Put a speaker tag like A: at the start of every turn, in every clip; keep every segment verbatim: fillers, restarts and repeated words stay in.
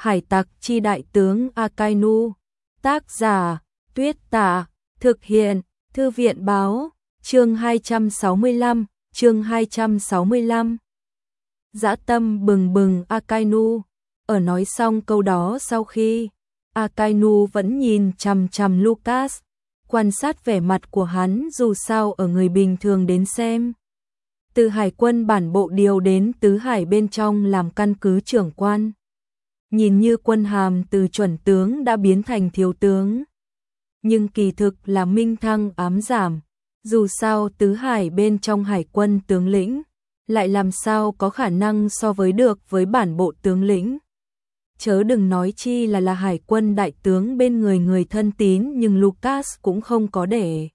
A: Hải tặc chi đại tướng Akainu. Tác giả Tuyết Tả. Thực hiện Thư viện báo. Chương hai trăm sáu mươi lăm. Chương hai trăm sáu mươi lăm. Dã tâm bừng bừng Akainu. Ở nói xong câu đó sau khi, Akainu vẫn nhìn chằm chằm Lucas, quan sát vẻ mặt của hắn dù sao ở người bình thường đến xem. Từ hải quân bản bộ điều đến tứ hải bên trong làm căn cứ trưởng quan. Nhìn như quân hàm từ chuẩn tướng đã biến thành thiếu tướng. Nhưng kỳ thực là minh thăng ám giảm. Dù sao tứ hải bên trong hải quân tướng lĩnh, lại làm sao có khả năng so với được với bản bộ tướng lĩnh. Chớ đừng nói chi là là hải quân đại tướng bên người người thân tín, nhưng Lucas cũng không có để.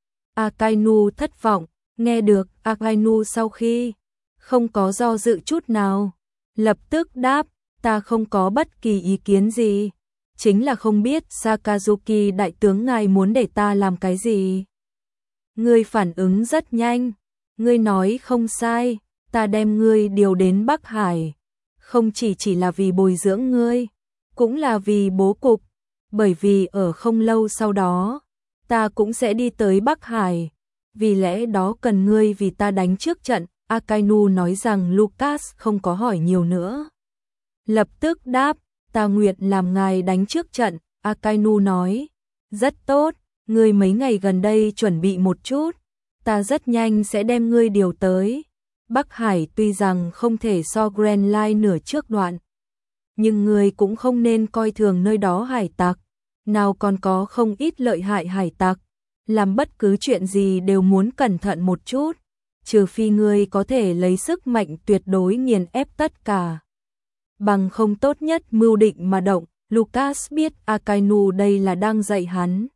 A: Akainu thất vọng, nghe được Akainu sau khi không có do dự chút nào, lập tức đáp, ta không có bất kỳ ý kiến gì, chính là không biết Sakazuki đại tướng ngài muốn để ta làm cái gì. Ngươi phản ứng rất nhanh, ngươi nói không sai, ta đem ngươi điều đến Bắc Hải, không chỉ chỉ là vì bồi dưỡng ngươi, cũng là vì bố cục, bởi vì ở không lâu sau đó, ta cũng sẽ đi tới Bắc Hải, vì lẽ đó cần ngươi vì ta đánh trước trận. Akainu nói rằng Lucas không có hỏi nhiều nữa. Lập tức đáp, ta nguyện làm ngài đánh trước trận. Akainu nói, rất tốt, ngươi mấy ngày gần đây chuẩn bị một chút, ta rất nhanh sẽ đem ngươi điều tới. Bắc Hải tuy rằng không thể so Grand Line nửa trước đoạn, nhưng ngươi cũng không nên coi thường nơi đó hải tặc, nào còn có không ít lợi hại hải tặc, làm bất cứ chuyện gì đều muốn cẩn thận một chút, trừ phi ngươi có thể lấy sức mạnh tuyệt đối nghiền ép tất cả. Bằng không tốt nhất mưu định mà động. Lucas biết Akainu đây là đang dạy hắn.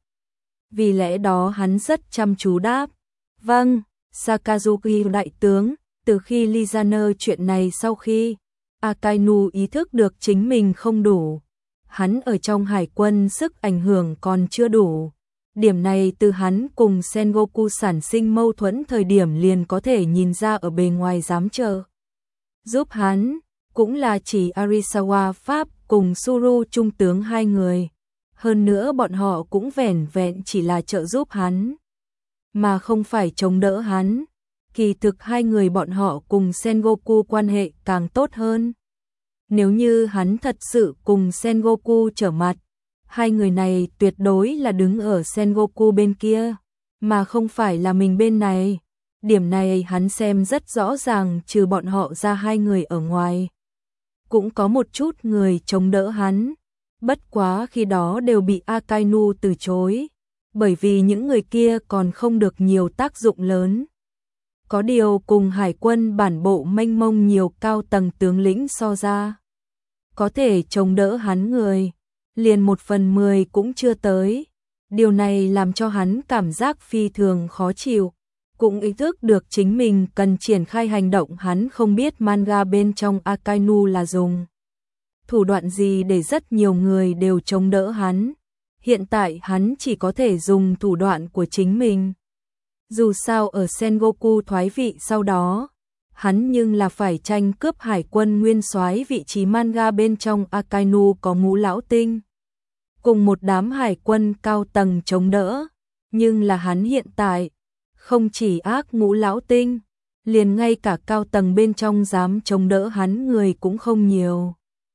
A: Vì lẽ đó hắn rất chăm chú đáp, vâng, Sakazuki đại tướng. Từ khi Lizaner chuyện này sau khi, Akainu ý thức được chính mình không đủ. Hắn ở trong hải quân sức ảnh hưởng còn chưa đủ. Điểm này từ hắn cùng Sengoku sản sinh mâu thuẫn thời điểm liền có thể nhìn ra ở bề ngoài dám trợ giúp hắn, cũng là chỉ Arisawa Pháp cùng Suru trung tướng hai người. Hơn nữa bọn họ cũng vẻn vẹn chỉ là trợ giúp hắn, mà không phải chống đỡ hắn. Kỳ thực hai người bọn họ cùng Sengoku quan hệ càng tốt hơn. Nếu như hắn thật sự cùng Sengoku trở mặt, hai người này tuyệt đối là đứng ở Sengoku bên kia, mà không phải là mình bên này. Điểm này hắn xem rất rõ ràng, trừ bọn họ ra hai người ở ngoài. Cũng có một chút người chống đỡ hắn, bất quá khi đó đều bị Akainu từ chối, bởi vì những người kia còn không được nhiều tác dụng lớn. Có điều cùng hải quân bản bộ mênh mông nhiều cao tầng tướng lĩnh so ra, có thể chống đỡ hắn người, liền một phần mười cũng chưa tới. Điều này làm cho hắn cảm giác phi thường khó chịu, cũng ý thức được chính mình cần triển khai hành động. Hắn không biết manga bên trong Akainu là dùng thủ đoạn gì để rất nhiều người đều chống đỡ hắn. Hiện tại hắn chỉ có thể dùng thủ đoạn của chính mình. Dù sao ở Sengoku thoái vị sau đó, hắn nhưng là phải tranh cướp hải quân nguyên soái vị trí. Manga bên trong Akainu có Ngũ Lão Tinh, cùng một đám hải quân cao tầng chống đỡ, nhưng là hắn hiện tại, không chỉ ác Ngũ Lão Tinh, liền ngay cả cao tầng bên trong dám chống đỡ hắn người cũng không nhiều.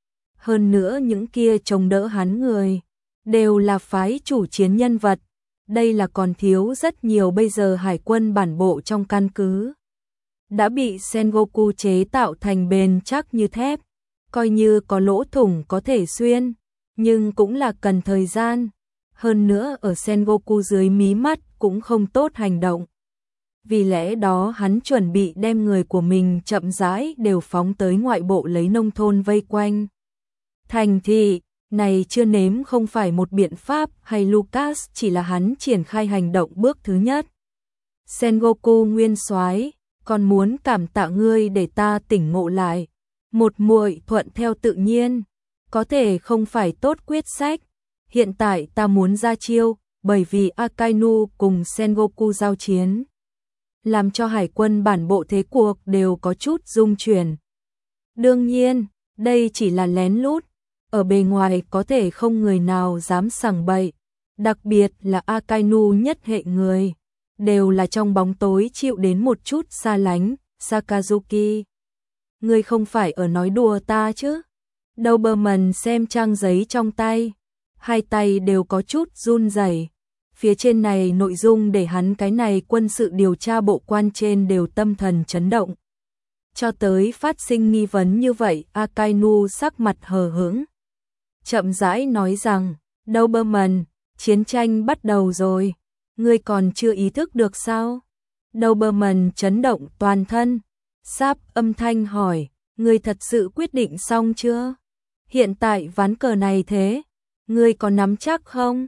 A: Hơn nữa những kia chống đỡ hắn người, đều là phái chủ chiến nhân vật. Đây là còn thiếu rất nhiều. Bây giờ hải quân bản bộ trong căn cứ đã bị Sengoku chế tạo thành bền chắc như thép, coi như có lỗ thủng có thể xuyên, nhưng cũng là cần thời gian. Hơn nữa ở Sengoku dưới mí mắt cũng không tốt hành động. Vì lẽ đó hắn chuẩn bị đem người của mình chậm rãi đều phóng tới ngoại bộ, lấy nông thôn vây quanh thành thị. Này chưa nếm không phải một biện pháp, hay Lucas chỉ là hắn triển khai hành động bước thứ nhất. Sengoku nguyên soái, còn muốn cảm tạ ngươi để ta tỉnh ngộ lại. Một muội thuận theo tự nhiên, có thể không phải tốt quyết sách. Hiện tại ta muốn ra chiêu, bởi vì Akainu cùng Sengoku giao chiến, làm cho hải quân bản bộ thế cuộc đều có chút rung chuyển. Đương nhiên, đây chỉ là lén lút. ở bề ngoài có thể không người nào dám sằng bậy, đặc biệt là Akainu nhất hệ người, đều là trong bóng tối chịu đến một chút xa lánh. Sakazuki, ngươi không phải ở nói đùa ta chứ? Doberman xem trang giấy trong tay, hai tay đều có chút run rẩy. Phía trên này nội dung để hắn cái này quân sự điều tra bộ quan trên đều tâm thần chấn động. Cho tới phát sinh nghi vấn như vậy, Akainu sắc mặt hờ hững, chậm rãi nói rằng, Doberman, chiến tranh bắt đầu rồi, ngươi còn chưa ý thức được sao? Doberman chấn động toàn thân, sáp âm thanh hỏi, ngươi thật sự quyết định xong chưa? Hiện tại ván cờ này thế, ngươi có nắm chắc không?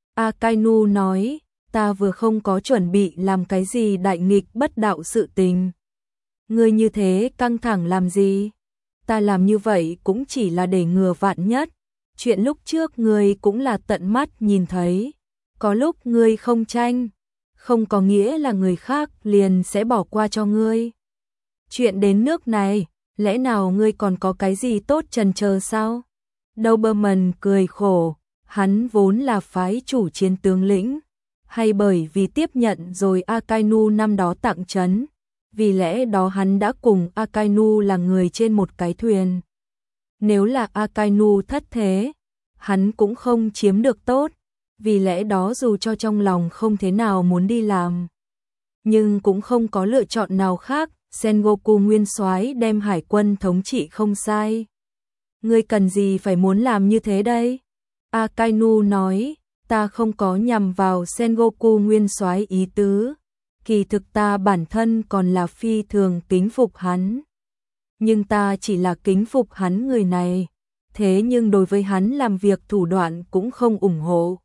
A: Akainu nói, ta vừa không có chuẩn bị làm cái gì đại nghịch bất đạo sự tình. Ngươi như thế căng thẳng làm gì? Ta làm như vậy cũng chỉ là để ngừa vạn nhất. Chuyện lúc trước ngươi cũng là tận mắt nhìn thấy. Có lúc ngươi không tranh, không có nghĩa là người khác liền sẽ bỏ qua cho ngươi. Chuyện đến nước này, lẽ nào ngươi còn có cái gì tốt chần chờ sao? Doberman cười khổ, hắn vốn là phái chủ chiến tướng lĩnh, hay bởi vì tiếp nhận rồi Akainu năm đó tặng trấn, vì lẽ đó hắn đã cùng Akainu là người trên một cái thuyền. Nếu là Akainu thất thế, hắn cũng không chiếm được tốt, vì lẽ đó dù cho trong lòng không thế nào muốn đi làm, nhưng cũng không có lựa chọn nào khác. Sengoku nguyên soái đem hải quân thống trị không sai. Ngươi cần gì phải muốn làm như thế đây? Akainu nói, ta không có nhằm vào Sengoku nguyên soái ý tứ, kỳ thực ta bản thân còn là phi thường kính phục hắn. Nhưng ta chỉ là kính phục hắn người này, thế nhưng đối với hắn làm việc thủ đoạn cũng không ủng hộ.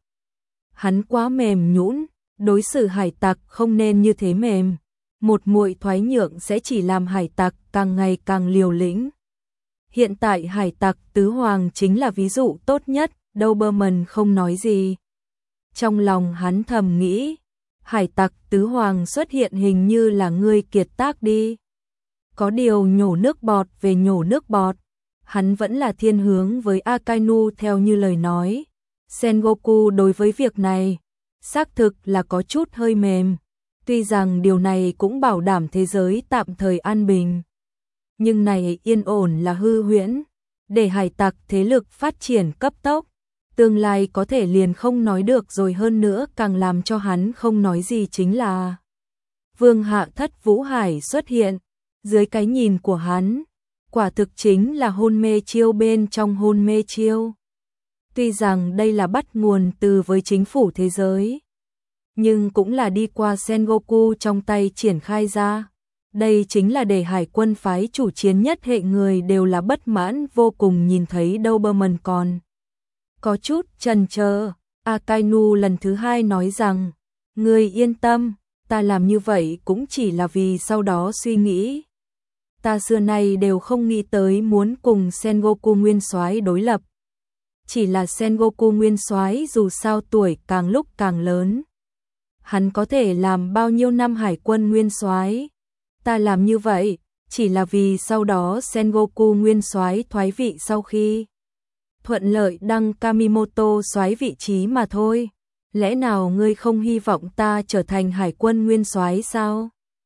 A: Hắn quá mềm nhũn, đối xử hải tặc không nên như thế mềm. Một muội thoái nhượng sẽ chỉ làm hải tặc càng ngày càng liều lĩnh. Hiện tại hải tặc tứ hoàng chính là ví dụ tốt nhất. Doberman không nói gì. Trong lòng hắn thầm nghĩ, hải tặc tứ hoàng xuất hiện hình như là ngươi kiệt tác đi. Có điều nhổ nước bọt về nhổ nước bọt, hắn vẫn là thiên hướng với Akainu theo như lời nói. Sengoku đối với việc này, xác thực là có chút hơi mềm. Tuy rằng điều này cũng bảo đảm thế giới tạm thời an bình, nhưng này yên ổn là hư huyễn, để hải tặc thế lực phát triển cấp tốc, tương lai có thể liền không nói được rồi. Hơn nữa càng làm cho hắn không nói gì chính là Vương Hạ Thất Vũ Hải xuất hiện, dưới cái nhìn của hắn, quả thực chính là hôn mê chiêu bên trong hôn mê chiêu. Tuy rằng đây là bắt nguồn từ với chính phủ thế giới, nhưng cũng là đi qua Sengoku trong tay triển khai ra. Đây chính là để hải quân phái chủ chiến nhất hệ người đều là bất mãn vô cùng nhìn thấy Doberman còn có chút chần chờ. Akainu lần thứ hai nói rằng, ngươi yên tâm, ta làm như vậy cũng chỉ là vì sau đó suy nghĩ. Ta xưa nay đều không nghĩ tới muốn cùng Sengoku nguyên soái đối lập. Chỉ là Sengoku nguyên soái dù sao tuổi càng lúc càng lớn, hắn có thể làm bao nhiêu năm hải quân nguyên soái? Ta làm như vậy chỉ là vì sau đó Sengoku nguyên soái thoái vị sau khi thuận lợi đăng Kamimoto soái vị trí mà thôi. Lẽ nào ngươi không hy vọng ta trở thành hải quân nguyên soái sao?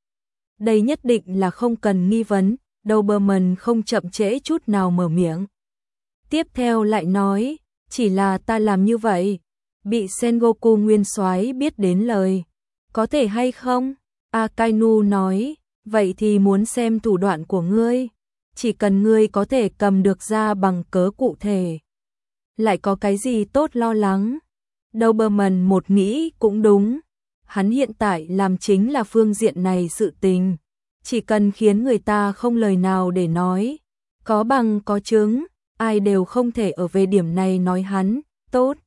A: Đây nhất định là không cần nghi vấn. Doberman không chậm trễ chút nào mở miệng. Tiếp theo lại nói, chỉ là ta làm như vậy, bị Sengoku nguyên soái biết đến lời, có thể hay không? Akainu nói, vậy thì muốn xem thủ đoạn của ngươi, chỉ cần ngươi có thể cầm được ra bằng cớ cụ thể, lại có cái gì tốt lo lắng. Doberman một nghĩ cũng đúng, hắn hiện tại làm chính là phương diện này sự tình, chỉ cần khiến người ta không lời nào để nói, có bằng có chứng, ai đều không thể ở về điểm này nói hắn, tốt.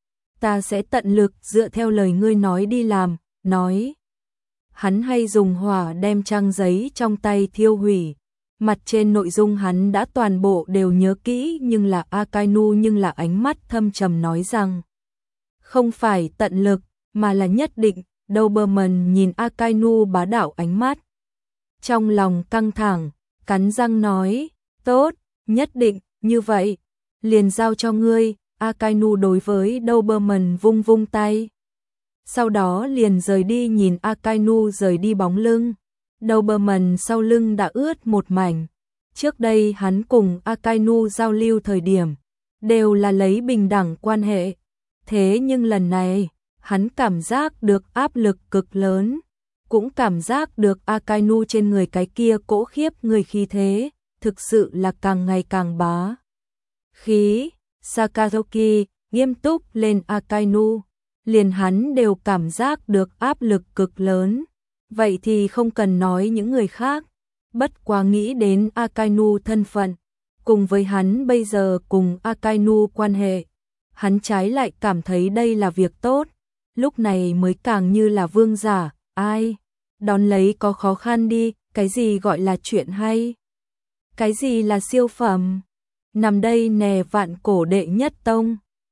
A: Ta sẽ tận lực dựa theo lời ngươi nói đi làm, nói. Hắn hay dùng hỏa đem trang giấy trong tay thiêu hủy, mặt trên nội dung hắn đã toàn bộ đều nhớ kỹ, nhưng là Akainu nhưng là ánh mắt thâm trầm nói rằng, không phải tận lực, mà là nhất định. Doberman nhìn Akainu bá đạo ánh mắt, trong lòng căng thẳng, cắn răng nói, tốt, nhất định, như vậy, liền giao cho ngươi. Akainu đối với Doberman vung vung tay. Sau đó liền rời đi, nhìn Akainu rời đi bóng lưng. Doberman sau lưng đã ướt một mảnh. Trước đây hắn cùng Akainu giao lưu thời điểm, đều là lấy bình đẳng quan hệ. Thế nhưng lần này, hắn cảm giác được áp lực cực lớn. Cũng cảm giác được Akainu trên người cái kia cỗ khiếp người khí thế, thực sự là càng ngày càng bá khí. Sakazuki nghiêm túc lên Akainu, liền hắn đều cảm giác được áp lực cực lớn. Vậy thì không cần nói những người khác, bất quá nghĩ đến Akainu thân phận, cùng với hắn bây giờ cùng Akainu quan hệ, hắn trái lại cảm thấy đây là việc tốt, lúc này mới càng như là vương giả. Ai đón lấy có khó khăn đi, cái gì gọi là chuyện hay, cái gì là siêu phẩm. Nằm đây nè, vạn cổ đệ nhất tông.